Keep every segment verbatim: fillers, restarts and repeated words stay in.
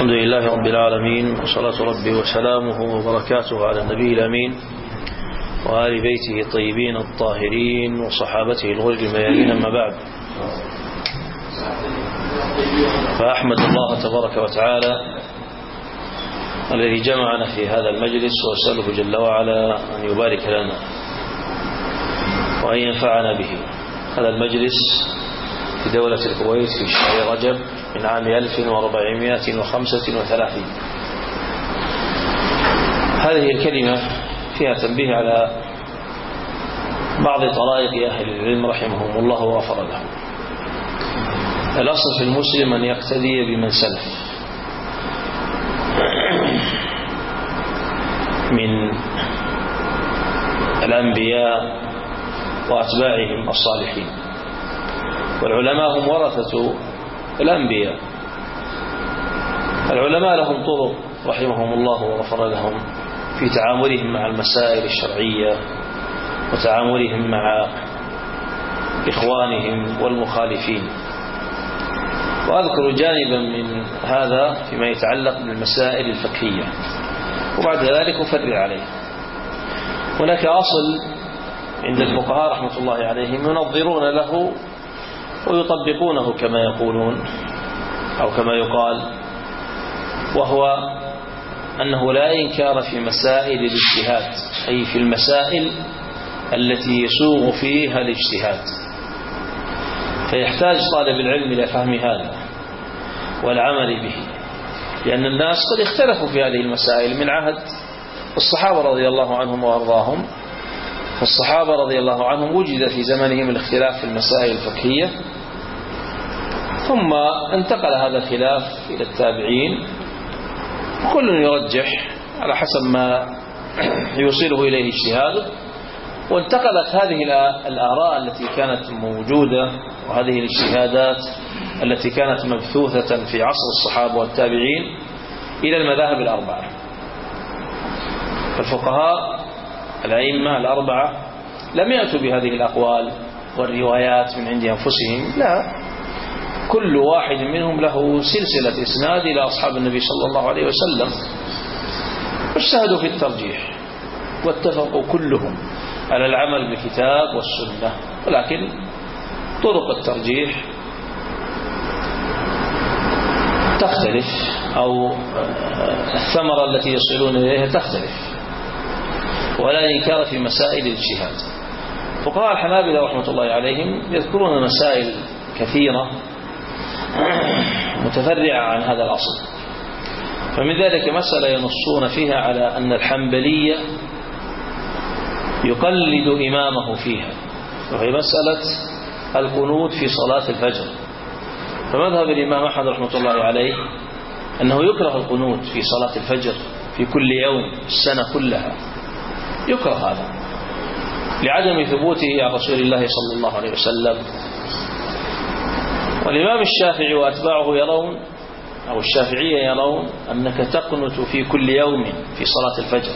الحمد لله رب العالمين، وصلاة ربي وسلامه وبركاته على النبي الأمين وآل بيته الطيبين الطاهرين وصحابته الغر الميامين، أما بعد. فأحمد الله تبارك وتعالى الذي جمعنا في هذا المجلس، وأسأله جل وعلا أن يبارك لنا وأن ينفعنا به. هذا المجلس في دولة الكويت في شهر رجب من عام ألف وأربعمائة وخمسة وثلاثين. هذه الكلمة فيها تنبيه على بعض طرائق أهل العلم رحمهم الله وغفر لهم. الأصل في المسلم أن يقتدي بمن سلف من الأنبياء وأتباعهم الصالحين، والعلماء هم ورثة الأنبياء. العلماء لهم طرق رحمهم الله وغفر لهم في تعاملهم مع المسائل الشرعية وتعاملهم مع إخوانهم والمخالفين. وأذكر جانبا من هذا فيما يتعلق بالمسائل الفقهية، وبعد ذلك أفرع عليه. هناك أصل عند الفقهاء رحمة الله عليهم ينظرون له ويطبقونه كما يقولون أو كما يقال، وهو أنه لا إنكار في مسائل الاجتهاد، أي في المسائل التي يسوغ فيها الاجتهاد. فيحتاج طالب العلم إلى فهم هذا والعمل به، لأن الناس قد اختلفوا في هذه المسائل من عهد الصحابة رضي الله عنهم وأرضاهم. فالصحابة رضي الله عنهم وجد في زمنهم الاختلاف في المسائل الفقهية، ثم انتقل هذا الخلاف إلى التابعين، كل يرجح على حسب ما يوصله إليه اجتهاده. وانتقلت هذه الآراء التي كانت موجودة وهذه الاجتهادات التي كانت مبثوثة في عصر الصحابة والتابعين إلى المذاهب الأربعة. فالفقهاء الأئمة الأربعة لم يأتوا بهذه الأقوال والروايات من عند أنفسهم، لا، كل واحد منهم له سلسلة إسناد إلى أصحاب النبي صلى الله عليه وسلم، واجتهدوا في الترجيح واتفقوا كلهم على العمل بالكتاب والسنة. ولكن طرق الترجيح تختلف، أو الثمرة التي يصلون إليها تختلف، ولا إنكار في مسائل الاجتهاد. فقهاء الحنابلة رحمة الله عليهم يذكرون مسائل كثيرة متفرعة عن هذا الأصل. فمن ذلك مسألة ينصون فيها على أن الحنبلية يقلد إمامه فيها، وهي مسألة القنوت في صلاة الفجر. فمذهب الإمام أحمد رحمة الله عليه أنه يكره القنوت في صلاة الفجر في كل يوم السنة كلها، يكره هذا لعدم ثبوته عن رسول الله صلى الله عليه وسلم. والإمام الشافعي وأتباعه يرون، أو الشافعية يرون، أنك تقنت في كل يوم في صلاة الفجر،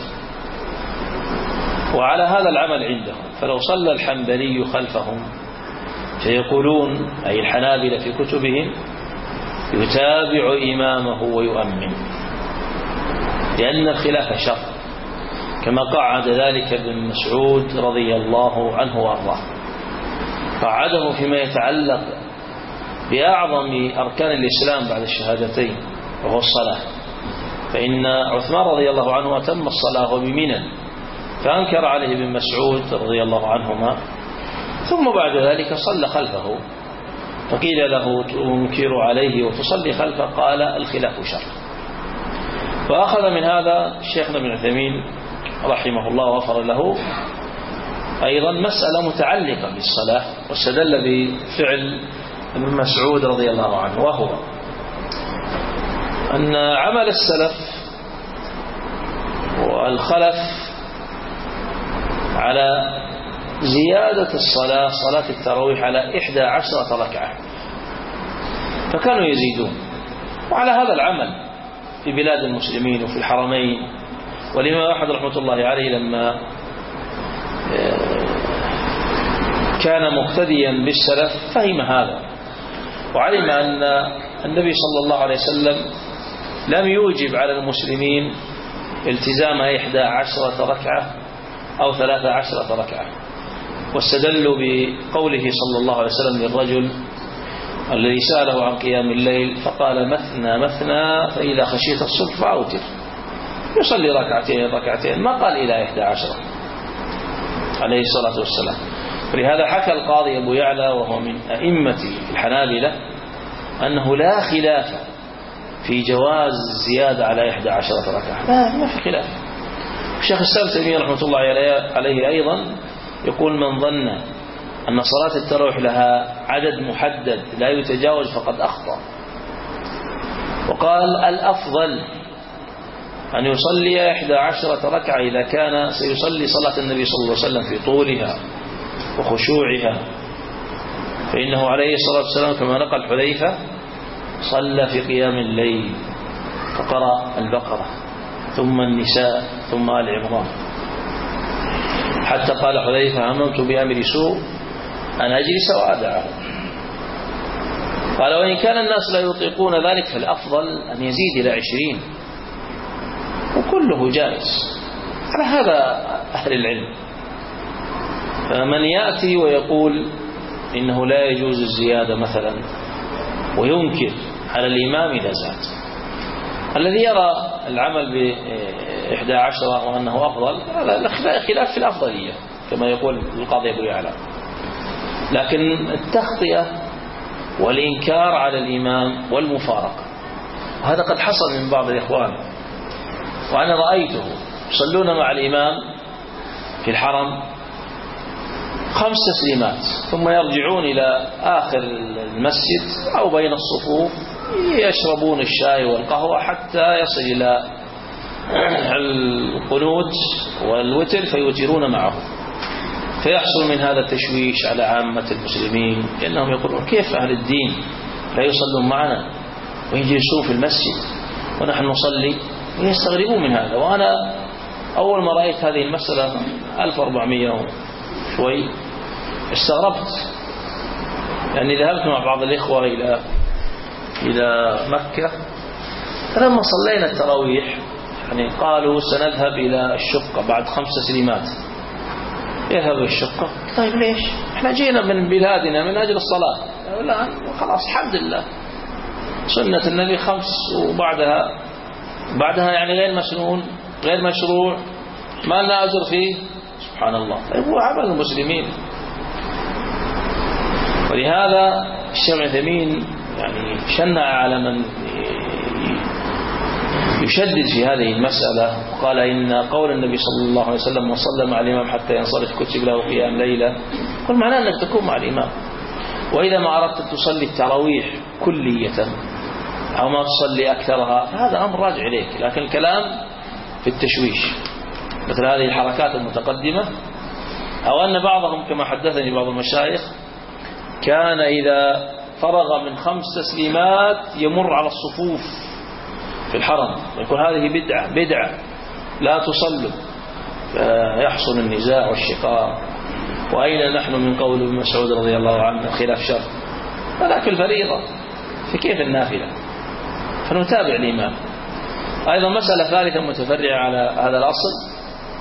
وعلى هذا العمل عندهم. فلو صلى الحنبلي خلفهم فيقولون، أي الحنابلة في كتبهم، يتابع إمامه ويؤمن، لأن الخلاف شر، كما قعد ذلك ابن مسعود رضي الله عنه وارضاه. قعده فيما يتعلق بأعظم أركان الإسلام بعد الشهادتين، وهو الصلاة. فإن عثمان رضي الله عنه أتم الصلاة بمنى، فأنكر عليه ابن مسعود رضي الله عنهما، ثم بعد ذلك صلى خلفه، فقيل له تنكر عليه وتصلي خلفه، قال الخلاف شر. فأخذ من هذا شيخنا ابن عثيمين رحمه الله وغفر له أيضا مسألة متعلقة بالصلاة، واستدل بفعل ابن مسعود رضي الله عنه، وهو أن عمل السلف والخلف على زيادة الصلاة، صلاة التراويح، على إحدى عشرة ركعة، فكانوا يزيدون. وعلى هذا العمل في بلاد المسلمين وفي الحرمين. والإمام أحمد رحمة الله عليه لما كان مقتديا بالسلف فهم هذا، وعلم أن النبي صلى الله عليه وسلم لم يوجب على المسلمين التزام إحدى عشرة ركعة أو ثلاث عشرة ركعة، واستدلوا بقوله صلى الله عليه وسلم للرجل الذي سأله عن قيام الليل فقال مثنى مثنى فإذا خشيت الصبح فأوتر، يصلي ركعتين ركعتين، ما قال إلى إحدى عشرة عليه الصلاة والسلام. ولهذا حكى القاضي أبو يعلى وهو من أئمة الحنابلة أنه لا خلاف في جواز الزيادة على إحدى عشرة ركعة، لا ما في خلاف. الشيخ الإسلام تيمية رحمة الله عليه أيضا يقول من ظن أن صلاة التراويح لها عدد محدد لا يتجاوز فقد أخطأ، وقال الأفضل أن يصلي إحدى عشرة ركعة إذا كان سيصلي صلاة النبي صلى الله عليه وسلم في طولها وخشوعها، فإنه عليه الصلاة والسلام كما نقل حذيفة صلى في قيام الليل فقرأ البقرة ثم النساء ثم آل عمران، حتى قال حذيفة هممت بأمر سوء أن أجلس وأدعه. قال وإن كان الناس لا يطيقون ذلك فالأفضل أن يزيد إلى عشرين، وكله جائز على هذا أهل العلم. فمن يأتي ويقول إنه لا يجوز الزيادة مثلا وينكر على الإمام إذا زاد، الذي يرى العمل بإحدى عشرة وأنه أفضل هذا خلاف في الأفضلية كما يقول القاضي أبو يعلى، لكن التخطئة والإنكار على الإمام والمفارقة وهذا قد حصل من بعض الإخوان، وأنا رأيته يصلون مع الإمام في الحرم خمس تسليمات ثم يرجعون إلى آخر المسجد أو بين الصفوف يشربون الشاي والقهوة حتى يصل إلى القنوت والوتر فيوترون معه، فيحصل من هذا التشويش على عامة المسلمين، لأنهم يقولون كيف أهل الدين لا يصلون معنا ويجلسون في المسجد ونحن نصلي، ويستغربون من هذا. وأنا أول ما رأيت هذه المسألة ألف وأربعمائة شوي استغربت، لأني ذهبت مع بعض الإخوة إلى إلى مكة، فلما صلينا التراويح يعني قالوا سنذهب إلى الشقة بعد خمس تسليمات. يذهب الشقة، طيب ليش؟ احنا جينا من بلادنا من أجل الصلاة، لا خلاص الحمد لله سنة النبي خمس وبعدها بعدها يعني غير مسنون غير مشروع ما لنا أجر فيه، سبحان الله. طيب هو عمل المسلمين. ولهذا الشيخ ابن عثيمين يعني شنع على من يشدد في هذه المسألة، وقال إن قول النبي صلى الله عليه وسلم وصلى مع الإمام حتى ينصرف كتب له قيام ليلة، قل معناه أنك تكون مع الإمام. وإذا ما أردت تصلي التراويح كلية أو ما تصلي أكثرها فهذا أمر راجع إليك، لكن الكلام في التشويش مثل هذه الحركات المتقدمة، أو أن بعضهم كما حدثني بعض المشايخ كان إذا فرغ من خمس تسليمات يمر على الصفوف في الحرم يقول هذه بدعة بدعة لا تصلوا، فيحصل النزاع والشقاق. وأين نحن من قول ابن مسعود رضي الله عنه خلاف شر، ولكن الفريضة فكيف النافلة، فنتابع الإمام. أيضا مسألة ثالثة متفرعة على هذا الأصل،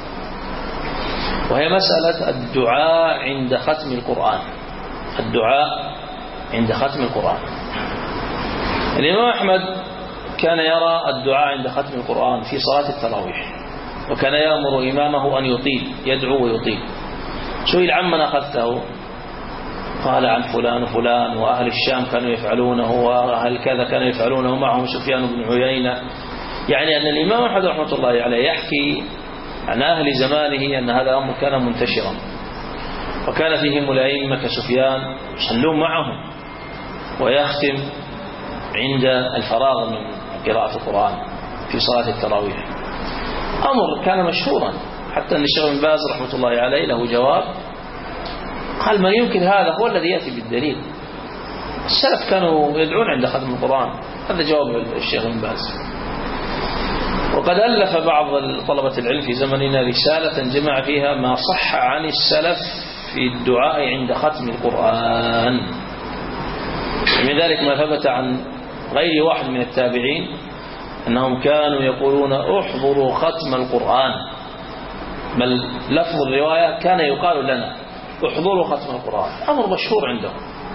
وهي مسألة الدعاء عند ختم القرآن. الدعاء عند ختم القرآن، الإمام أحمد كان يرى الدعاء عند ختم القرآن في صلاة التراويح، وكان يأمر إمامه أن يطيل يدعو ويطيل. سئل عمن أخذته قال عن فلان وفلان وأهل الشام كانوا يفعلونه وأهل كذا كانوا يفعلونه معهم سفيان بن عيينة، يعني أن الإمام أحمد رحمة الله عليه يحكي عن أهل زمانه أن هذا الأمر كان منتشرا، وكان فيهم الأئمة كسفيان يصلون معهم ويختم عند الفراغ من قراءة القرآن في صلاة التراويح. أمر كان مشهورا، حتى أن الشيخ بن باز رحمة الله عليه له جواب قال من يمكن هذا هو الذي يأتي بالدليل، السلف كانوا يدعون عند ختم القرآن. هذا جواب الشيخ بن باز. وقد ألف بعض طلبة العلم في زمننا رسالة جمع فيها ما صح عن السلف في الدعاء عند ختم القرآن، من ذلك ما ثبت عن غير واحد من التابعين أنهم كانوا يقولون احضروا ختم القرآن، بل لفظ الرواية كان يقال لنا احضروا ختم القرآن، أمر مشهور عندهم.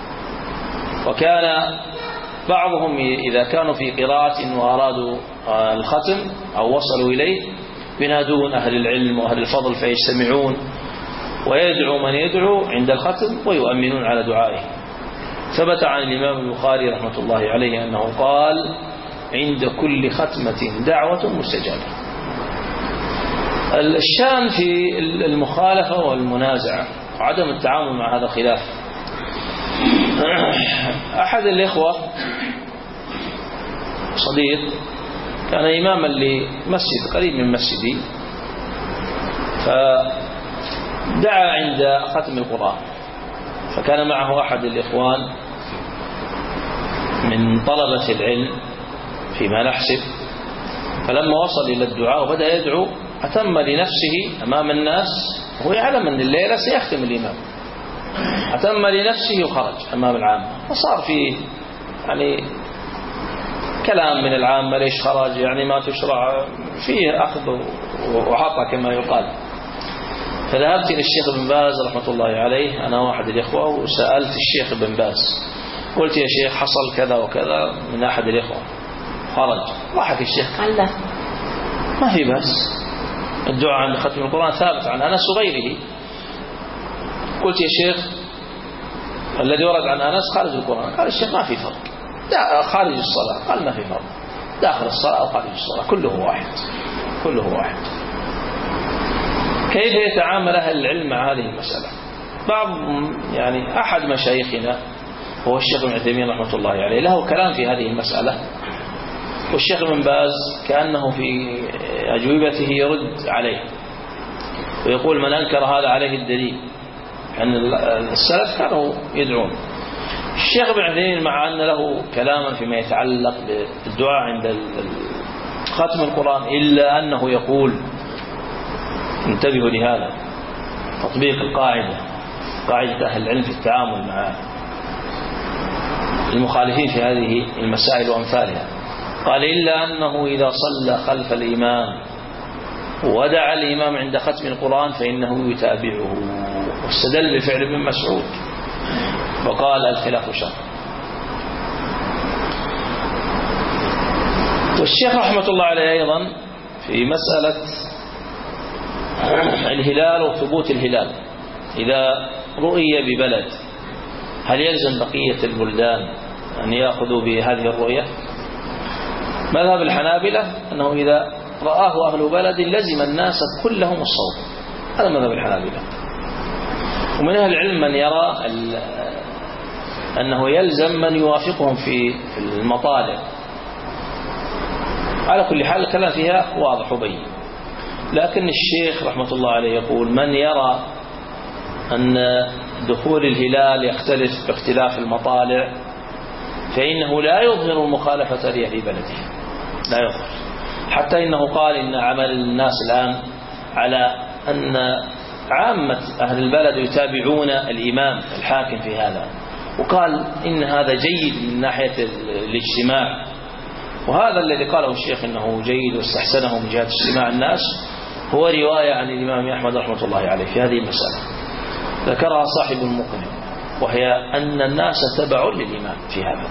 وكان بعضهم إذا كانوا في قراءة وأرادوا الختم أو وصلوا إليه ينادون أهل العلم وأهل الفضل فيجتمعون ويدعو من يدعو عند الختم ويؤمنون على دعائه. ثبت عن الإمام البخاري رحمة الله عليه أنه قال عند كل ختمة دعوة مستجابة. الشان في المخالفة والمنازعة وعدم التعامل مع هذا الخلاف. أحد الإخوة صديق كان إماما لمسجد قريب من مسجدي، فدعا عند ختم القرآن، فكان معه أحد الإخوان من طلبة العلم فيما نحسب، فلما وصل إلى الدعاء وبدأ يدعو أتم لنفسه أمام الناس وهو يعلم أن الليلة سيختم الإمام، أتم لنفسه وخرج أمام العامة، فصار فيه يعني كلام من العامة ليش خرج، يعني ما تشرع فيه أخذ وعطى كما يقال. فذهبت إلى الشيخ بن باز رحمة الله عليه أنا واحد الإخوة وسألت الشيخ بن باز، قلت يا شيخ حصل كذا وكذا من أحد الإخوة خرج. ضحك الشيخ قال لا ما في بأس، الدعاء عند ختم القرآن ثابت عن أنس وغيره. قلت يا شيخ الذي ورد عن أنس خارج القرآن، قال الشيخ ما في فرق، خارج الصلاة، قال ما في فرق، داخل الصلاة أو خارج الصلاة كله واحد كله واحد. كيف يتعامل أهل العلم مع هذه المسألة؟ بعض يعني أحد مشايخنا هو الشيخ ابن عثيمين رحمة الله عليه له كلام في هذه المسألة، والشيخ ابن باز كأنه في أجوبته يرد عليه ويقول من أنكر هذا عليه الدليل، أن السلف كانوا يدعون. الشيخ ابن عثيمين مع أن له كلاما فيما يتعلق بالدعاء عند ختم القرآن إلا أنه يقول انتبهوا لهذا تطبيق القاعدة قاعدة أهل العلم في التعامل مع المخالفين في هذه المسائل وأمثالها. قال إلا أنه إذا صلى خلف الإمام ودعا الإمام عند ختم القرآن فإنه يتابعه، واستدل بفعل ابن مسعود وقال الخلاف شر. والشيخ رحمة الله عليه أيضا في مسألة الهلال وثبوت الهلال، إذا رؤي ببلد هل يلزم بقية البلدان أن يأخذوا بهذه الرؤية؟ مذهب الحنابلة أنه إذا رآه أهل بلد لزم الناس كلهم الصوم، هذا مذهب الحنابلة. ومن أهل العلم من يرى أنه يلزم من يوافقهم في المطالب. على كل حال الكلام فيها واضح وبين، لكن الشيخ رحمة الله عليه يقول من يرى أن دخول الهلال يختلف باختلاف المطالع فإنه لا يظهر المخالفة لأهل بلده، لا يظهر، حتى إنه قال إن عمل الناس الآن على أن عامة أهل البلد يتابعون الإمام الحاكم في هذا، وقال إن هذا جيد من ناحية الاجتماع، وهذا الذي قاله الشيخ إنه جيد واستحسنه من جهة اجتماع الناس هو رواية عن الإمام أحمد رحمة الله عليه في هذه المسألة ذكرها صاحب المقنع، وهي أن الناس تبع للإمام في هذا.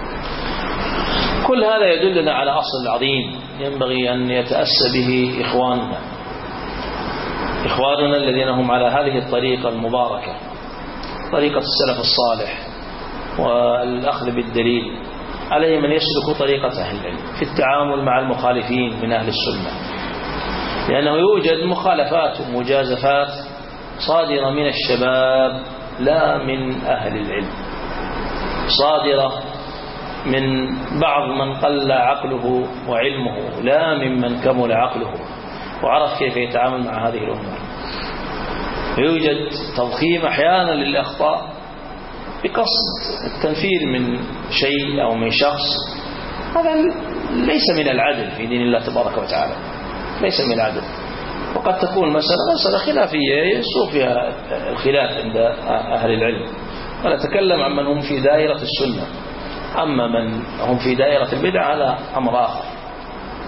كل هذا يدلنا على أصل عظيم ينبغي أن يتأسى به إخواننا إخواننا الذين هم على هذه الطريقة المباركة، طريقة السلف الصالح والأخذ بالدليل. عليهم أن يسلكوا طريقة أهل العلم في التعامل مع المخالفين من أهل السنة، لأنه يوجد مخالفات ومجازفات صادرة من الشباب لا من أهل العلم، صادرة من بعض من قل عقله وعلمه لا ممن كمل عقله وعرف كيف يتعامل مع هذه الأمور. يوجد تضخيم أحيانا للأخطاء بقصد التنفير من شيء أو من شخص، هذا ليس من العدل في دين الله تبارك وتعالى، ليس من العدل. وقد تكون مسألة مسألة خلافية يسوء فيها الخلاف عند أهل العلم، ونتكلم عن من هم في دائرة السنة، أما من هم في دائرة البدع هذا أمر آخر.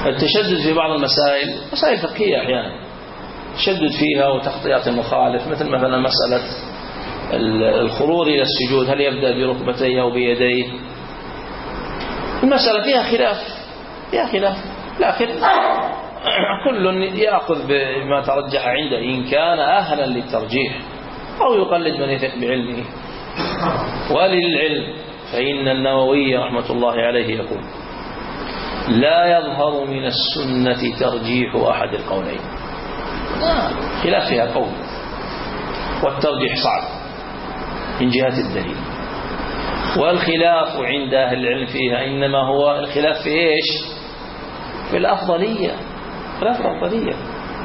التشدد في بعض المسائل، مسائل فقهية أحيانا تشدد فيها وتخطئات المخالف، مثل مثلا مسألة الخروج إلى السجود، هل يبدأ بركبتيه أو بيديه؟ المسألة فيها خلاف، فيها خلاف، لكن كل يأخذ بما ترجح عنده إن كان أهلا للترجيح، أو يقلد من يثق بعلمه. وللعلم فإن النووي رحمة الله عليه يقول: لا يظهر من السنة ترجيح أحد القولين. خلاف فيها قول، والترجيح صعب من جهة الدليل، والخلاف عند أهل العلم فيها إنما هو الخلاف في إيش؟ في الأفضلية، خلاف الأفضلية.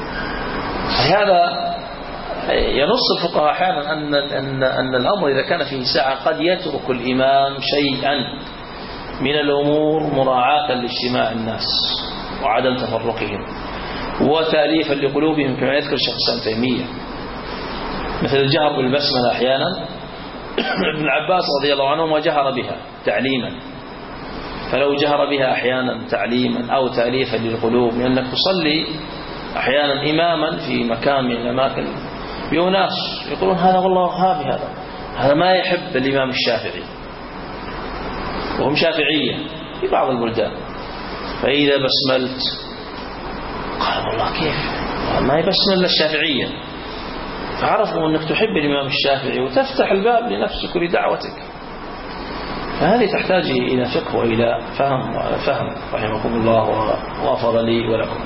هذا ينص الفقهاء أحيانا أن أن أن الأمر إذا كان فيه سعة قد يترك الإمام شيئا من الأمور مراعاة لاجتماع الناس وعدم تفرقهم وتأليفا لقلوبهم، كما يذكر الشيخ الإسلام تيمية، مثل الجهر بالبسملة أحيانا. ابن عباس رضي الله عنهما جهر بها تعليما، فلو جهر بها أحيانا تعليما أو تأليفا للقلوب، لأنك تصلي أحيانا إماما في مكان من الأماكن بأناس يقولون هذا والله وهابي، هذا هذا ما يحب الإمام الشافعي، وهم شافعية في بعض البلدان، فإذا بسملت قال والله كيف ما يبسمل الشافعية، فعرفوا أنك تحب الإمام الشافعي وتفتح الباب لنفسك ولدعوتك. فهذه تحتاج إلى فقه وإلى فهم وإلى فهم رحمكم الله وغفر لي ولكم.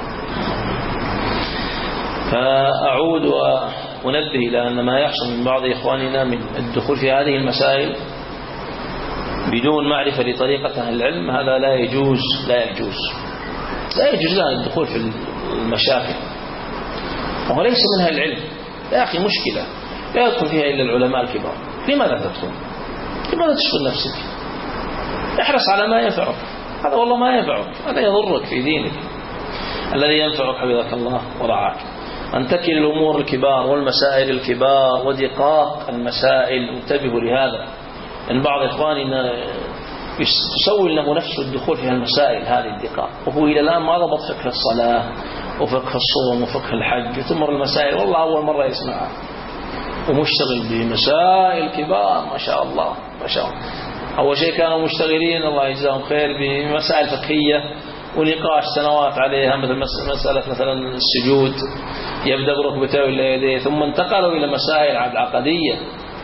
فأعود وأنبه إلى أن ما يحصل من بعض إخواننا من الدخول في هذه المسائل بدون معرفة لطريقة أهل العلم، هذا لا يجوز لا يجوز لا يجوز لنا الدخول في المشاكل، وهو ليس منها العلم. يا أخي مشكلة لا يدخل فيها إلا العلماء الكبار، لماذا تدخل؟ لماذا تشغل نفسك؟ احرص على ما ينفعك، هذا والله ما ينفعك، هذا يضرك في دينك. الذي ينفعك حفظك الله ورعاك أن تكل الأمور الكبار والمسائل الكبار ودقاق المسائل. انتبهوا لهذا، أن بعض إخواننا يسوي له نفسه الدخول في المسائل هذه الدقاق، وهو إلى الآن ما ضبط فقه الصلاة وفقه الصوم وفقه الحج، وتمر المسائل والله أول مرة يسمعها، ومشتغل بمسائل كبار ما شاء الله ما شاء الله. أول شيء كانوا مشتغلين الله يجزاهم خير بمسائل فقهية ونقاش سنوات عليها، مثل مسألة مثلا السجود يبدأ بركبته ولا يديه، ثم انتقلوا إلى مسائل عقدية.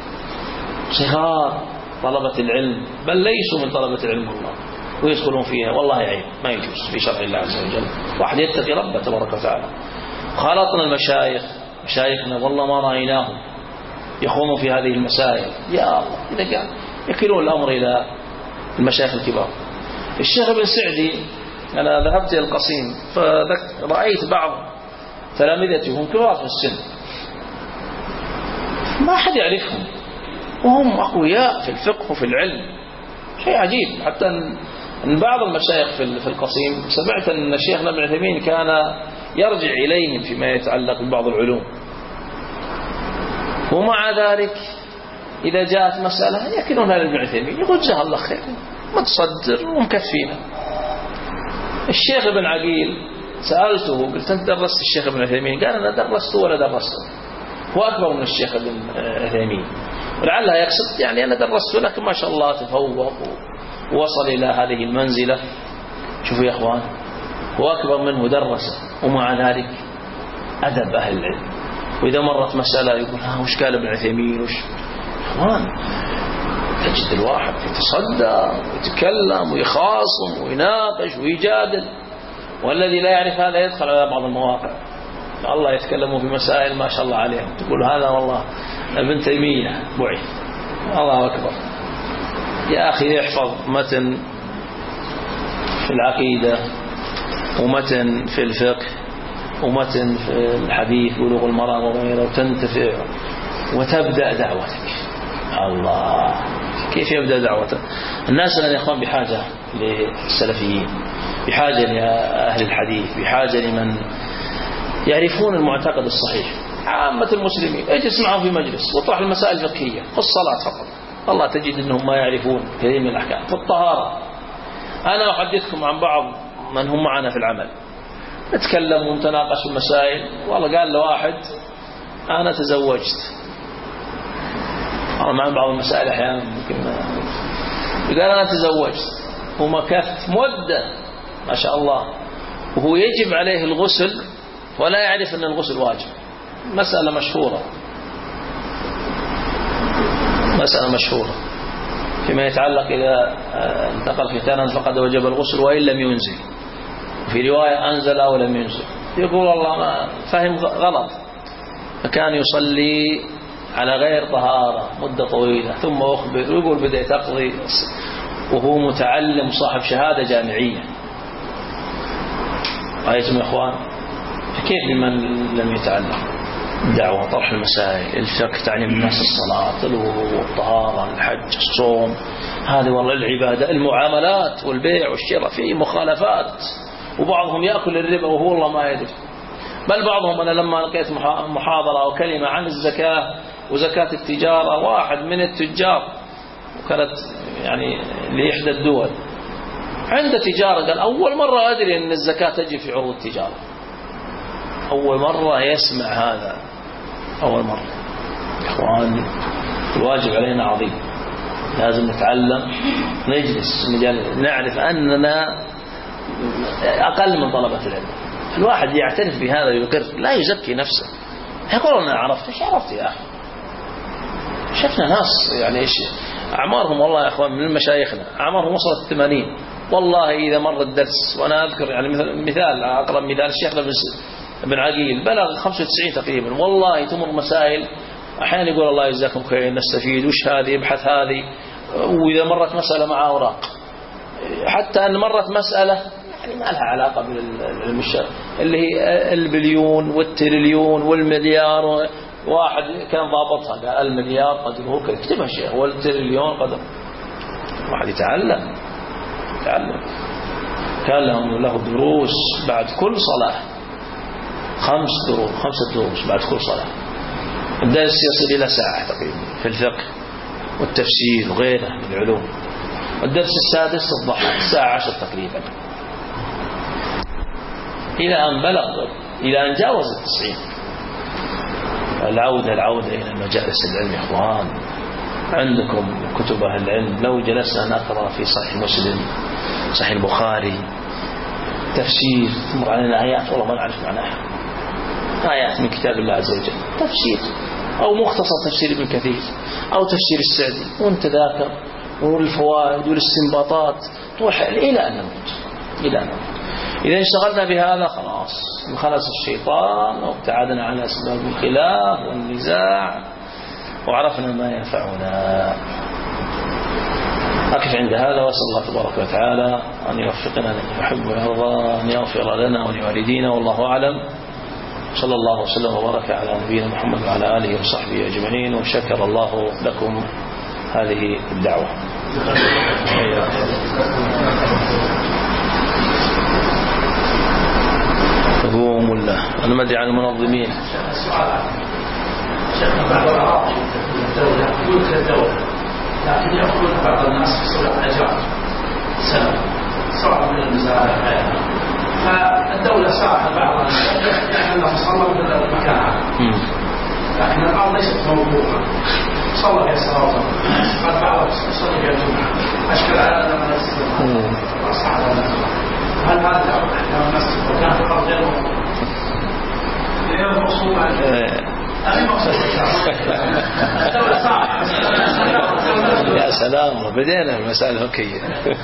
صغار طلبة العلم بل ليسوا من طلبة العلم والله، ويدخلون فيها، والله عيب ما يجوز في شرع الله عز وجل. واحد يتقي ربه تبارك وتعالى. خالطنا المشايخ مشايخنا والله ما رأيناهم يخوضوا في هذه المسائل، يا الله إذا كان يكلون الأمر إلى المشايخ الكبار. الشيخ ابن سعدي أنا ذهبت إلى القصيم فرأيت بعض تلامذتي وهم كبار في السن ما أحد يعرفهم، وهم أقوياء في الفقه وفي العلم، شيء عجيب. حتى أن بعض المشايخ في القصيم سمعت أن الشيخ ابن عثيمين كان يرجع إليهم فيما يتعلق ببعض العلوم، ومع ذلك إذا جاءت مسألة يكلونها لابن عثيمين، يقول جزاه الله خير متصدر ومكفينا. الشيخ ابن عقيل سألته قلت أنت درست الشيخ ابن عثيمين؟ قال أنا درسته ولا درسته، هو أكبر من الشيخ ابن عثيمين، ولعلها يقصد يعني أنا درسته لكن ما شاء الله تفوق ووصل إلى هذه المنزلة. شوفوا يا أخوان، هو أكبر منه درسه، ومع ذلك أدب أهل العلم. وإذا مرت مسألة يقول ها وش قال ابن عثيمين وش. أخوان تجد الواحد يتصدى ويتكلم ويخاصم ويناقش ويجادل، والذي لا يعرف هذا يدخل على بعض المواقع الله يتكلموا في مسائل ما شاء الله عليهم، تقول هذا والله ابن تيمية بعث، الله أكبر. يا أخي احفظ متن في العقيدة ومتن في الفقه ومتن في الحديث بلوغ المرام وغيره، وتنتفع وتبدأ دعوتك. الله كيف يبدأ دعوته؟ الناس الآن يا إخوان بحاجة للسلفيين، بحاجة لأهل الحديث، بحاجة لمن يعرفون المعتقد الصحيح. عامة المسلمين اجلس معهم في مجلس وطرح المسائل الفقهية في الصلاة فقط، والله تجد أنهم ما يعرفون كثير من الأحكام. في الطهارة أنا أحدثكم عن بعض من هم معنا في العمل، نتكلم ونتناقش في المسائل. والله قال له واحد أنا تزوجت، أنا مع بعض المسائل أحيانا ممكن قال أنا تزوجت ومكثت مدة ما شاء الله، وهو يجب عليه الغسل ولا يعرف أن الغسل واجب. مسألة مشهورة، مسألة مشهورة فيما يتعلق إذا انتقل ختانا فقد وجب الغسل وإن لم ينزل، في رواية أنزل أو لم ينزل. يقول الله ما فهم غلط، فكان يصلي على غير طهارة مدة طويلة ثم أخبر ويقول بدأ تقضي وهو متعلم صاحب شهادة جامعية. رأيتم يا إخوان كيف بمن لم يتعلم دعوة طرح المسائل الفقه تعليم الناس الصلاة الوضوء الطهارة الحج الصوم، هذه والله العبادة المعاملات والبيع والشراء فيه مخالفات، وبعضهم يأكل الربا وهو الله ما يدري. بل بعضهم أنا لما لقيت محاضرة أو كلمة عن الزكاة وزكاة التجارة، واحد من التجار وكانت يعني لإحدى الدول عند تجارة قال أول مرة أدري أن الزكاة تجي في عروض التجارة، أول مرة يسمع هذا، أول مرة. إخوان الواجب علينا عظيم، لازم نتعلم نجلس نعرف أننا أقل من طلبة العلم. الواحد يعترف بهذا ويقر، لا يزكي نفسه. يقول أنا عرفت، إيش عرفت يا أخي؟ شفنا ناس يعني إيش أعمارهم والله يا أخوان من مشايخنا أعمارهم وصلت الثمانين، والله إذا مر الدرس وأنا أذكر يعني مثال أقرب مثال الشيخ بن عقيل بلغ خمسة وتسعين تقريبا، والله تمر مسائل أحيانا يقول الله يجزاكم خير نستفيد وش هذه ابحث هذه، وإذا مرت مسألة مع أوراق، حتى أن مرت مسألة يعني ما لها علاقة بالمشاء اللي هي البليون والتريليون والمليار، واحد كان ضابطها قال المليار قدره كذا يكتبها شيء والتريليون قدر. واحد يتعلم يتعلم كان له له دروس بعد كل صلاة، خمس دروس خمسة دروس بعد كل صلاة. الدرس يصل إلى ساعة تقريبا في الفقه والتفسير وغيره من العلوم. الدرس السادس الضحى ساعة عشر تقريبا، إلى أن بلغ إلى أن جاوز التسعين. العودة العودة إلى مجالس العلم يا إخوان، عندكم كتب أهل العلم، لو جلسنا نقرأ في صحيح مسلم صحيح البخاري تفسير تمر علينا آيات والله ما نعرف معناها، آيات من كتاب الله عز وجل تفسير أو مختصر تفسير ابن كثير أو تفسير السعدي، وانت ذاكر والفوائد والاستنباطات تروح إلى أن نموت إلى أن نموت. إذا اشتغلنا بهذا خلاص انخلص الشيطان وابتعدنا عن أسباب الخلاف والنزاع وعرفنا ما ينفعنا. أقف عند هذا وأسأل الله تبارك وتعالى أن يوفقنا لما يحب ويرضى، أن يغفر لنا ولوالدينا، والله أعلم. صلى الله وسلم وبارك على نبينا محمد وعلى آله وصحبه أجمعين، وشكر الله لكم هذه الدعوة. تقوم ولا أنا ما أدري عن المنظمين. شيخنا بعض الأراضي الدولة ملك الدولة، لكن يأخذ بعض الناس في صورة أجار سنة سواء من المزارع، فالدولة ساعة بعض أنه صلى من المكان، لكن الأرض ليست موضوعة صلى فيها صلاة قد بعض صلى فيها الجمعة أشكال على أن الناس أصحاب هل هذا أحكام المسجد وكان في الأرض غير موضوع غير مقصود يا سلام بدينا المسألة هكية.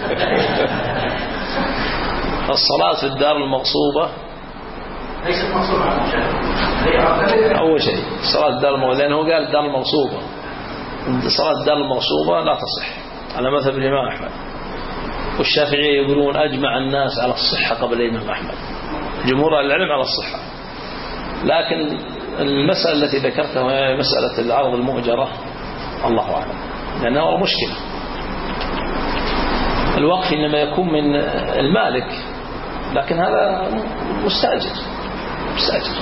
الصلاة في الدار المغصوبة ليست مغصوبة أول شيء صلاة الدار المغصوبة، لأنه قال الدار المغصوبة، صلاة الدار المغصوبة لا تصح على مذهب الإمام أحمد، والشافعية يقولون أجمع الناس على الصحة قبل الإمام أحمد، جمهور العلم على الصحة. لكن المسألة التي ذكرتها وهي مسألة العرض المؤجرة الله أعلم، لأنها مشكلة. الوقف إنما يكون من المالك، لكن هذا مستأجر مستأجر.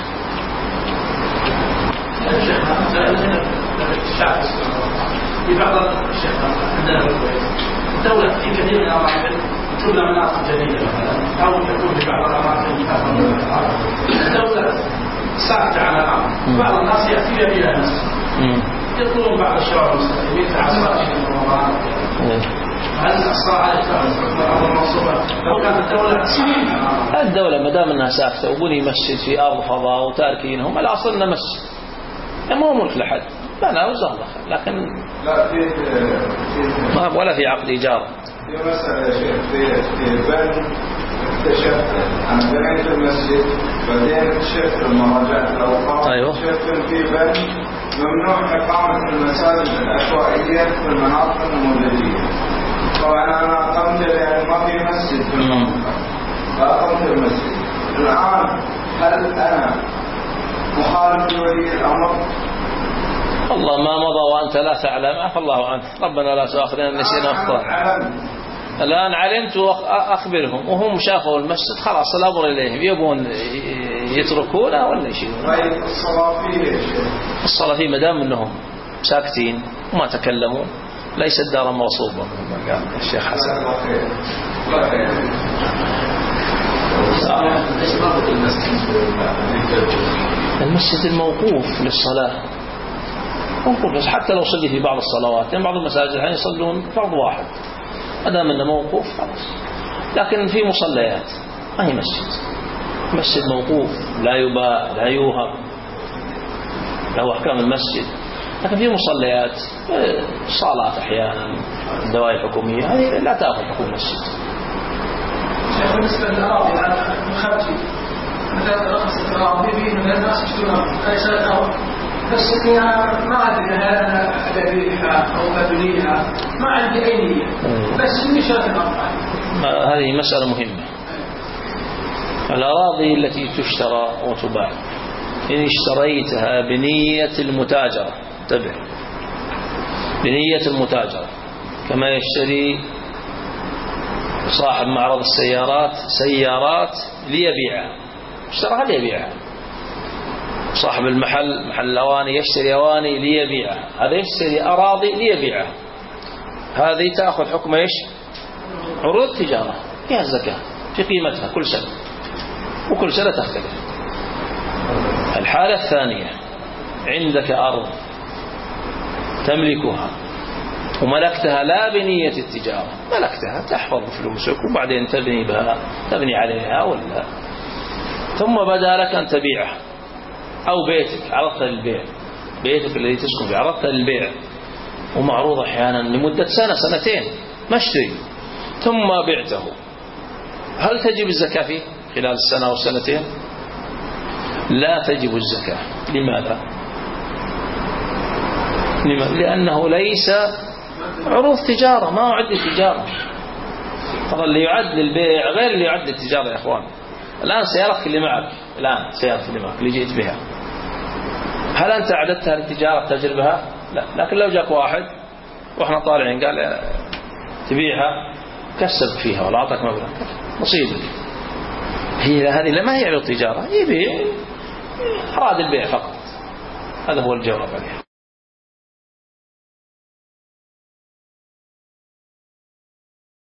في بعض الشيخ عندنا الدولة في كثير من الأماكن تبنى مناطق جديدة مثلا أو تكون في بعض الأماكن الدولة ساكتة على الأمر، بعض الناس يأتي بها مسجد يطلبون بعض الشباب المستقيمين في عصر شيء رمضان. هل الصراحة يتعلم الأمر المنصوبة لو كانت الدولة الدولة ما دام أنها ساكتة وبني مسجد في أرض فضاء وتاركينهم الأصل أنه مسجد ما هو ملك لحد لا لا وزغ دخل، لكن لا في ما ولا في عقد إيجار. في مسألة يا شيخ في في بن اكتشفت أنا بنيت المسجد بعدين اكتشفت لما رجعت الأوقاف أيوه. اكتشفت في بن ممنوع إقامة المساجد العشوائية في المناطق النموذجية. طبعا أنا أقمت لأن ما في مسجد في المنطقة فأقمت المسجد. الآن هل أنا مخالف لولي الأمر؟ الله ما مضى وأنت لا تعلم عفى الله عنك، ربنا لا تؤاخذنا إن نسينا أخطأنا. الآن علمت وأخبرهم وهم شافوا المسجد خلاص الأمر إليهم يبون يتركونه ولا يشيلونه. طيب الصلاة فيه يا شيخ؟ الصلاة فيه مدام أنهم ساكتين وما تكلموا ليست دارا موصوبة مثل ما قال الشيخ حسن. الله خير. الله خير. المسجد الموقوف للصلاة موقوف، بس حتى لو صلي في بعض الصلوات يعني بعض المساجد الحين يصلون فرض واحد ما دام انه موقوف خلاص. لكن في مصليات ما هي مسجد، مسجد موقوف لا يباع لا يوهب له احكام المسجد، لكن في مصليات صالات احيانا دوائر حكوميه هذه لا تاخذ حكم المسجد. شيخ بالنسبه للاراضي الخارجي مثلا رخصه الاراضي في من الناس يشترون ليس الارض بس اني انا ما ادري هل انا ابيعها او ابنيها ما عندي اي نيه بس اني شريت الارض. هذه مساله مهمه. الاراضي التي تشترى وتباع إن اشتريتها بنية المتاجرة تبع بنية المتاجرة كما يشتري صاحب معرض السيارات سيارات ليبيعها اشتراها ليبيعها، صاحب المحل محل الأواني يشتري أواني ليبيعها، هذا يشتري أراضي ليبيعها، هذه تأخذ حكم إيش؟ عروض تجارة فيها الزكاة في قيمتها كل سنة وكل سنة تختلف. الحالة الثانية عندك أرض تملكها وملكتها لا بنية التجارة، ملكتها تحفظ فلوسك وبعدين تبني بها تبني عليها ولا ثم بدا لك أن تبيعها، أو بيتك عرضتها للبيع، بيتك الذي تسكن فيه عرضتها للبيع ومعروض أحيانا لمدة سنة سنتين مشتري ثم بعته، هل تجب الزكاة فيه خلال السنة والسنتين؟ لا تجب الزكاة. لماذا؟ لأنه ليس عروض تجارة، ما هو عد التجارة. طبعا اللي يعد للبيع غير اللي يعد للتجارة يا أخوان. الآن سيارتك اللي معك الآن سيارتك اللي معك اللي جيت بها هل أنت عددتها للتجارة تجر بها؟ لا. لكن لو جاك واحد وإحنا طالعين قال تبيعها كسب فيها ولا أعطاك مبلغ نصيبك، هي هذه ما هي عروض تجارة، يبيع أراد البيع فقط. هذا هو الجواب عليه.